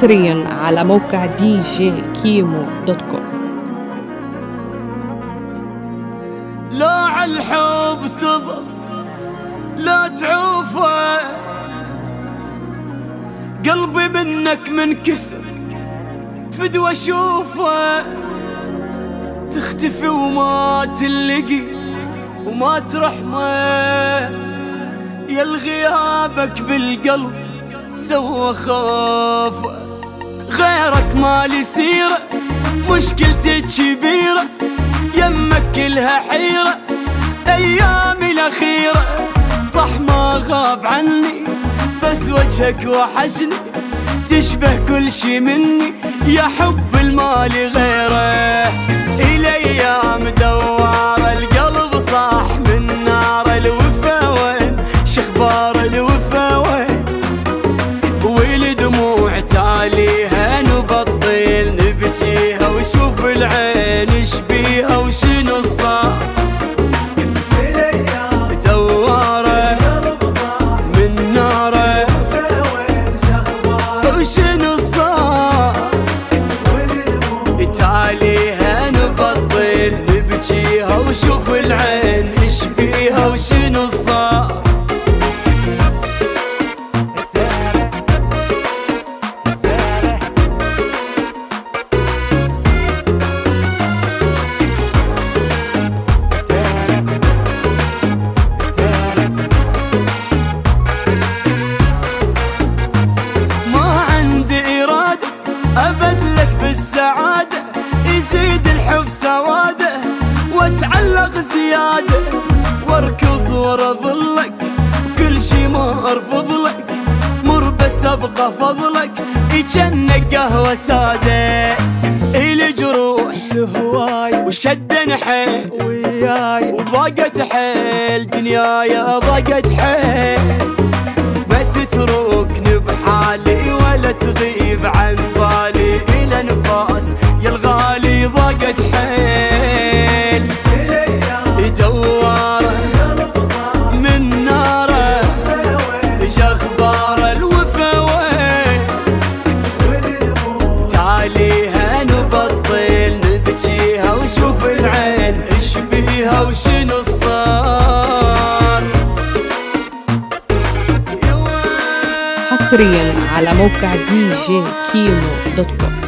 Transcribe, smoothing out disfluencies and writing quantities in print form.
حصريا على موقع djkimo.com. لا عالحب تضل لا تعوفه، قلبي منك منكسر فدوى اشوفه، تختفي وما تلقي وما ترحمه، يا الغيابك بالقلب سوى خافه، غيرك مالي سيرة مشكلتي كبيرة، يمك كلها حيرة ايامي الاخيرة، صح ما غاب عني بس وجهك وحشني، تشبه كل شي مني يا حب المالي غيره، الايام دوار القلب صاح من نار الوفا، وين شخبار الوفا وين، والدموع تاليها نبطل نبكيها، وشوف العين ايش بيها وشنو الصار، دواره من ناره وشنو الصار، تاليها نبطل نبكيها، وشوف العين ايش بيها وشنو الصار. أبدلك بالسعادة يزيد الحب سواده، واتعلق زيادة واركض ورا ظلك، كل شي ما ارفض لك، مر بس ابقى فضلك، يجنك قهوة سادة، إلي جروح لهواي وشدن حيل وياي، وضاقت حيل دنياي ضاقت حيل، ما تتركني بحالي ولا تغيب عن بالي، إلى نفاس يا الغالي ضاقت حيل، دواره من ناره ايش اخبار الوفا وين، تعاليها نبطل نبكيها، وشوف العين ايش بيها وشنو الصار. حصريا على موقع djkimo.com.